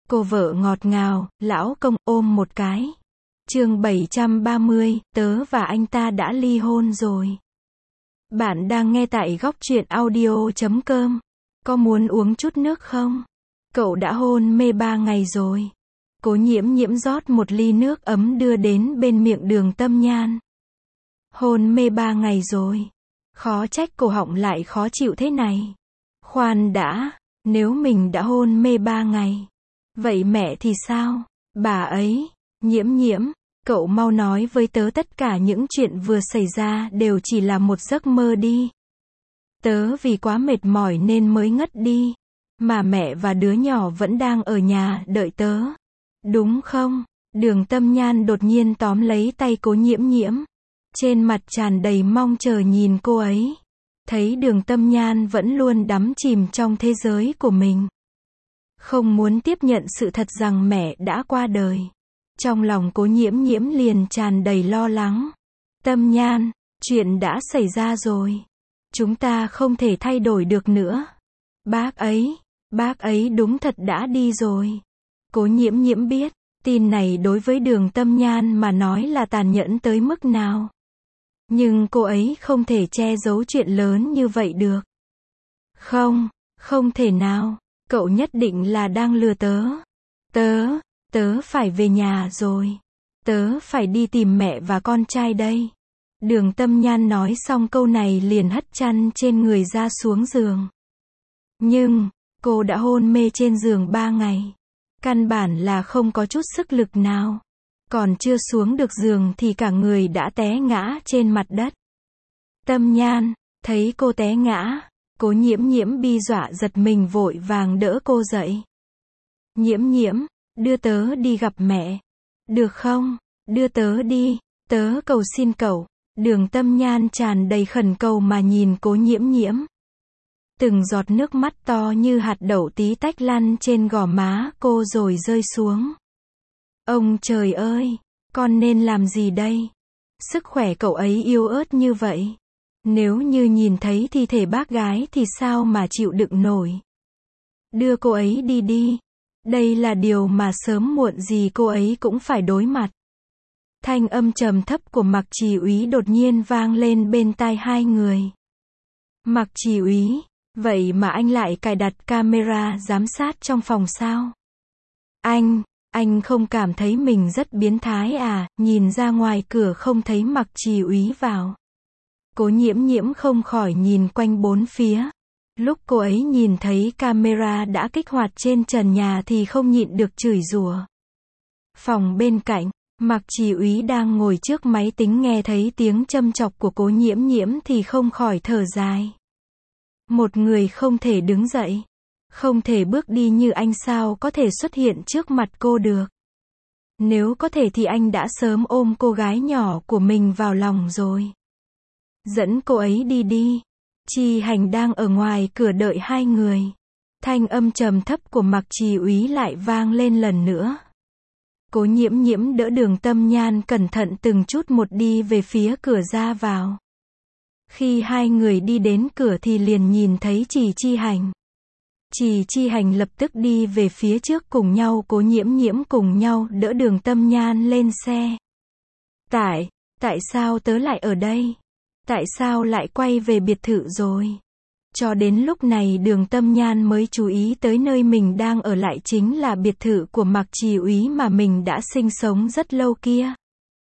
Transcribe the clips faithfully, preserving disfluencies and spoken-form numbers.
Cô vợ ngọt ngào, lão công ôm một cái. Chương bảy trăm ba mươi, tớ và anh ta đã ly hôn rồi. Bạn đang nghe tại góc truyện audio chấm com. Có muốn uống chút nước không? Cậu đã hôn mê ba ngày rồi. Cố Nhiễm Nhiễm rót một ly nước ấm đưa đến bên miệng Đường Tâm Nhan. Hôn mê ba ngày rồi. Khó trách cổ họng lại khó chịu thế này. Khoan đã, nếu mình đã hôn mê ba ngày, vậy mẹ thì sao? Bà ấy, Nhiễm Nhiễm, cậu mau nói với tớ tất cả những chuyện vừa xảy ra đều chỉ là một giấc mơ đi. Tớ vì quá mệt mỏi nên mới ngất đi, mà mẹ và đứa nhỏ vẫn đang ở nhà đợi tớ. Đúng không? Đường Tâm Nhan đột nhiên tóm lấy tay Cố Nhiễm Nhiễm, trên mặt tràn đầy mong chờ nhìn cô ấy. Thấy Đường Tâm Nhan vẫn luôn đắm chìm trong thế giới của mình, không muốn tiếp nhận sự thật rằng mẹ đã qua đời. Trong lòng Cố Nhiễm Nhiễm liền tràn đầy lo lắng. Tâm Nhan, chuyện đã xảy ra rồi. Chúng ta không thể thay đổi được nữa. Bác ấy, bác ấy đúng thật đã đi rồi. Cố Nhiễm Nhiễm biết, tin này đối với Đường Tâm Nhan mà nói là tàn nhẫn tới mức nào. Nhưng cô ấy không thể che giấu chuyện lớn như vậy được. Không, không thể nào, cậu nhất định là đang lừa tớ. Tớ, tớ phải về nhà rồi. Tớ phải đi tìm mẹ và con trai đây. Đường Tâm Nhan nói xong câu này liền hất chăn trên người ra xuống giường. Nhưng, cô đã hôn mê trên giường ba ngày. Căn bản là không có chút sức lực nào. Còn chưa xuống được giường thì cả người đã té ngã trên mặt đất. Tâm Nhan, thấy cô té ngã, Cố Nhiễm Nhiễm bi dọa giật mình vội vàng đỡ cô dậy. Nhiễm Nhiễm, đưa tớ đi gặp mẹ. Được không? Đưa tớ đi, tớ cầu xin cậu. Đường Tâm Nhan tràn đầy khẩn cầu mà nhìn Cố Nhiễm Nhiễm. Từng giọt nước mắt to như hạt đậu tí tách lăn trên gò má cô rồi rơi xuống. Ông trời ơi, con nên làm gì đây? Sức khỏe cậu ấy yếu ớt như vậy. Nếu như nhìn thấy thi thể bác gái thì sao mà chịu đựng nổi? Đưa cô ấy đi đi. Đây là điều mà sớm muộn gì cô ấy cũng phải đối mặt. Thanh âm trầm thấp của Mạc Trì Úy đột nhiên vang lên bên tai hai người. Mạc Trì Úy, vậy mà anh lại cài đặt camera giám sát trong phòng sao? Anh, anh không cảm thấy mình rất biến thái à? Nhìn ra ngoài cửa không thấy Mạc Trì Úy vào. Cố Nhiễm Nhiễm không khỏi nhìn quanh bốn phía. Lúc cô ấy nhìn thấy camera đã kích hoạt trên trần nhà thì không nhịn được chửi rủa. Phòng bên cạnh, Mạc Trì Úy đang ngồi trước máy tính nghe thấy tiếng châm chọc của Cố Nhiễm Nhiễm thì không khỏi thở dài. Một người không thể đứng dậy, không thể bước đi như anh sao có thể xuất hiện trước mặt cô được. Nếu có thể thì anh đã sớm ôm cô gái nhỏ của mình vào lòng rồi. Dẫn cô ấy đi đi. Chi Hành đang ở ngoài cửa đợi hai người. Thanh âm trầm thấp của Mạc Trì Úy lại vang lên lần nữa. Cố Nhiễm Nhiễm đỡ Đường Tâm Nhan cẩn thận từng chút một đi về phía cửa ra vào. Khi hai người đi đến cửa thì liền nhìn thấy Trì Chi Hành. Trì Chi Hành lập tức đi về phía trước cùng nhau Cố Nhiễm Nhiễm cùng nhau đỡ Đường Tâm Nhan lên xe. Tại, tại sao tớ lại ở đây? Tại sao lại quay về biệt thự rồi? Cho đến lúc này Đường Tâm Nhan mới chú ý tới nơi mình đang ở lại chính là biệt thự của Mạc Trì Úy mà mình đã sinh sống rất lâu kia.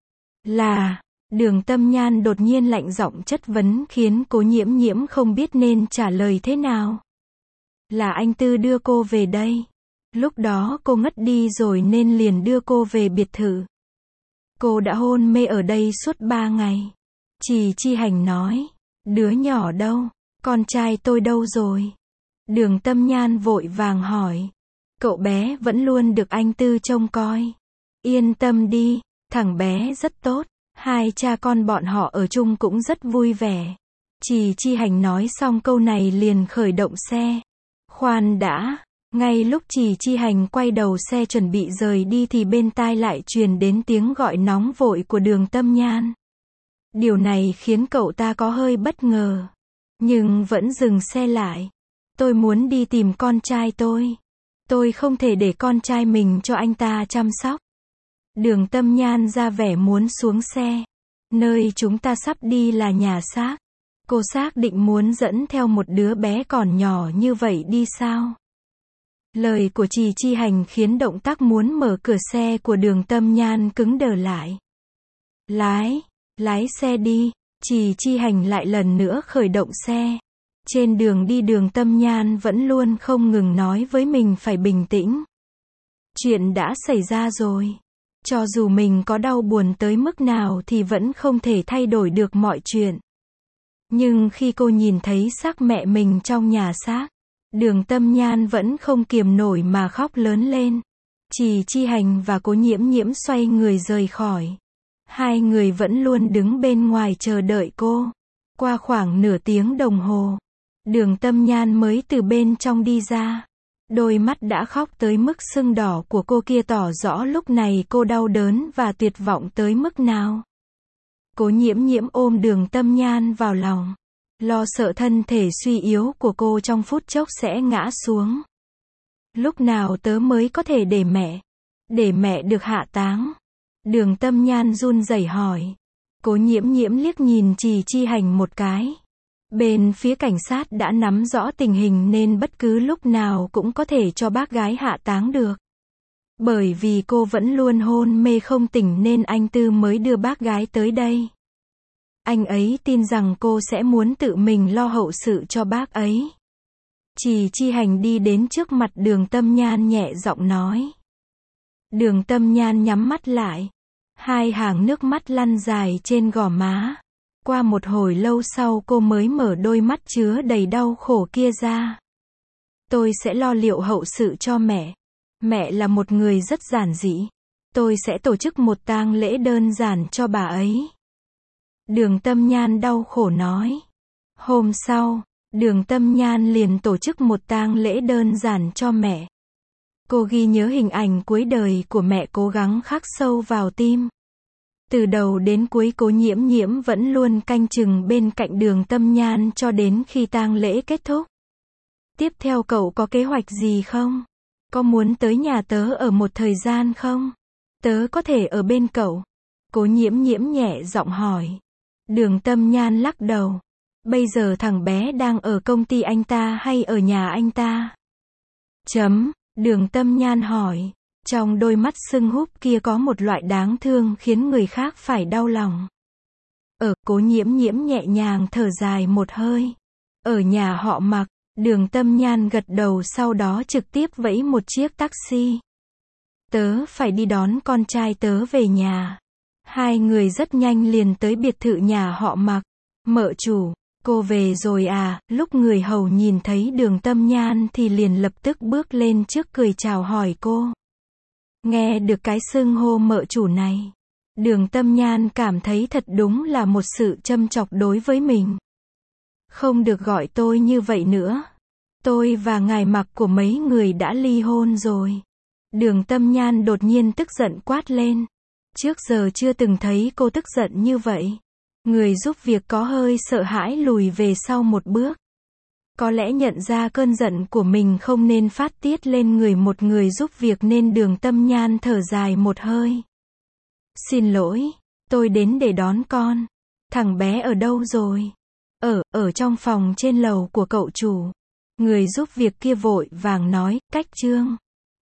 Là, Đường Tâm Nhan đột nhiên lạnh giọng chất vấn khiến Cố Nhiễm Nhiễm không biết nên trả lời thế nào. Là anh Tư đưa cô về đây. Lúc đó cô ngất đi rồi nên liền đưa cô về biệt thự. Cô đã hôn mê ở đây suốt ba ngày. Trì Chi Hành nói. Đứa nhỏ đâu? Con trai tôi đâu rồi? Đường Tâm Nhan vội vàng hỏi. Cậu bé vẫn luôn được anh Tư trông coi. Yên tâm đi, thằng bé rất tốt. Hai cha con bọn họ ở chung cũng rất vui vẻ. Trì Chi Hành nói xong câu này liền khởi động xe. Khoan đã, ngay lúc Trì Chi Hành quay đầu xe chuẩn bị rời đi thì bên tai lại truyền đến tiếng gọi nóng vội của Đường Tâm Nhan. Điều này khiến cậu ta có hơi bất ngờ, nhưng vẫn dừng xe lại. Tôi muốn đi tìm con trai tôi. Tôi không thể để con trai mình cho anh ta chăm sóc. Đường Tâm Nhan ra vẻ muốn xuống xe. Nơi chúng ta sắp đi là nhà xác. Cô xác định muốn dẫn theo một đứa bé còn nhỏ như vậy đi sao? Lời của Trì Chi Hành khiến động tác muốn mở cửa xe của Đường Tâm Nhan cứng đờ lại. Lái, lái xe đi. Trì Chi Hành lại lần nữa khởi động xe. Trên đường đi Đường Tâm Nhan vẫn luôn không ngừng nói với mình phải bình tĩnh. Chuyện đã xảy ra rồi. Cho dù mình có đau buồn tới mức nào thì vẫn không thể thay đổi được mọi chuyện. Nhưng khi cô nhìn thấy xác mẹ mình trong nhà xác, Đường Tâm Nhan vẫn không kiềm nổi mà khóc lớn lên. Trì Chi Hành và Cố Nhiễm Nhiễm xoay người rời khỏi. Hai người vẫn luôn đứng bên ngoài chờ đợi cô. Qua khoảng nửa tiếng đồng hồ, Đường Tâm Nhan mới từ bên trong đi ra. Đôi mắt đã khóc tới mức sưng đỏ của cô kia tỏ rõ lúc này cô đau đớn và tuyệt vọng tới mức nào. Cố Nhiễm Nhiễm ôm Đường Tâm Nhan vào lòng, lo sợ thân thể suy yếu của cô trong phút chốc sẽ ngã xuống. Lúc nào tớ mới có thể để mẹ, để mẹ được hạ táng? Đường Tâm Nhan run rẩy hỏi. Cố Nhiễm Nhiễm liếc nhìn Trì Chi Hành một cái. Bên phía cảnh sát đã nắm rõ tình hình nên bất cứ lúc nào cũng có thể cho bác gái hạ táng được. Bởi vì cô vẫn luôn hôn mê không tỉnh nên anh Tư mới đưa bác gái tới đây. Anh ấy tin rằng cô sẽ muốn tự mình lo hậu sự cho bác ấy. Trì Chi Hành đi đến trước mặt Đường Tâm Nhan nhẹ giọng nói. Đường Tâm Nhan nhắm mắt lại. Hai hàng nước mắt lăn dài trên gò má. Qua một hồi lâu sau cô mới mở đôi mắt chứa đầy đau khổ kia ra. Tôi sẽ lo liệu hậu sự cho mẹ. Mẹ là một người rất giản dị. Tôi sẽ tổ chức một tang lễ đơn giản cho bà ấy. Đường Tâm Nhan đau khổ nói. Hôm sau, Đường Tâm Nhan liền tổ chức một tang lễ đơn giản cho mẹ. Cô ghi nhớ hình ảnh cuối đời của mẹ cố gắng khắc sâu vào tim. Từ đầu đến cuối Cố Nhiễm Nhiễm vẫn luôn canh chừng bên cạnh Đường Tâm Nhan cho đến khi tang lễ kết thúc. Tiếp theo cậu có kế hoạch gì không? Có muốn tới nhà tớ ở một thời gian không? Tớ có thể ở bên cậu. Cố Nhiễm Nhiễm nhẹ giọng hỏi. Đường Tâm Nhan lắc đầu. Bây giờ thằng bé đang ở công ty anh ta hay ở nhà anh ta? Chấm. Đường Tâm Nhan hỏi. Trong đôi mắt sưng húp kia có một loại đáng thương khiến người khác phải đau lòng. Ở, Cố Nhiễm Nhiễm nhẹ nhàng thở dài một hơi. Ở nhà họ Mạc. Đường Tâm Nhan gật đầu sau đó trực tiếp vẫy một chiếc taxi. Tớ phải đi đón con trai tớ về nhà. Hai người rất nhanh liền tới biệt thự nhà họ Mạc. Mợ chủ, cô về rồi à? Lúc người hầu nhìn thấy Đường Tâm Nhan thì liền lập tức bước lên trước cười chào hỏi cô. Nghe được cái xưng hô mợ chủ này, Đường Tâm Nhan cảm thấy thật đúng là một sự châm chọc đối với mình. Không được gọi tôi như vậy nữa. Tôi và ngài Mạc của mấy người đã ly hôn rồi. Đường Tâm Nhan đột nhiên tức giận quát lên. Trước giờ chưa từng thấy cô tức giận như vậy. Người giúp việc có hơi sợ hãi lùi về sau một bước. Có lẽ nhận ra cơn giận của mình không nên phát tiết lên người một người giúp việc nên Đường Tâm Nhan thở dài một hơi. Xin lỗi, tôi đến để đón con. Thằng bé ở đâu rồi? Ở, ở trong phòng trên lầu của cậu chủ. Người giúp việc kia vội vàng nói, cách Trương.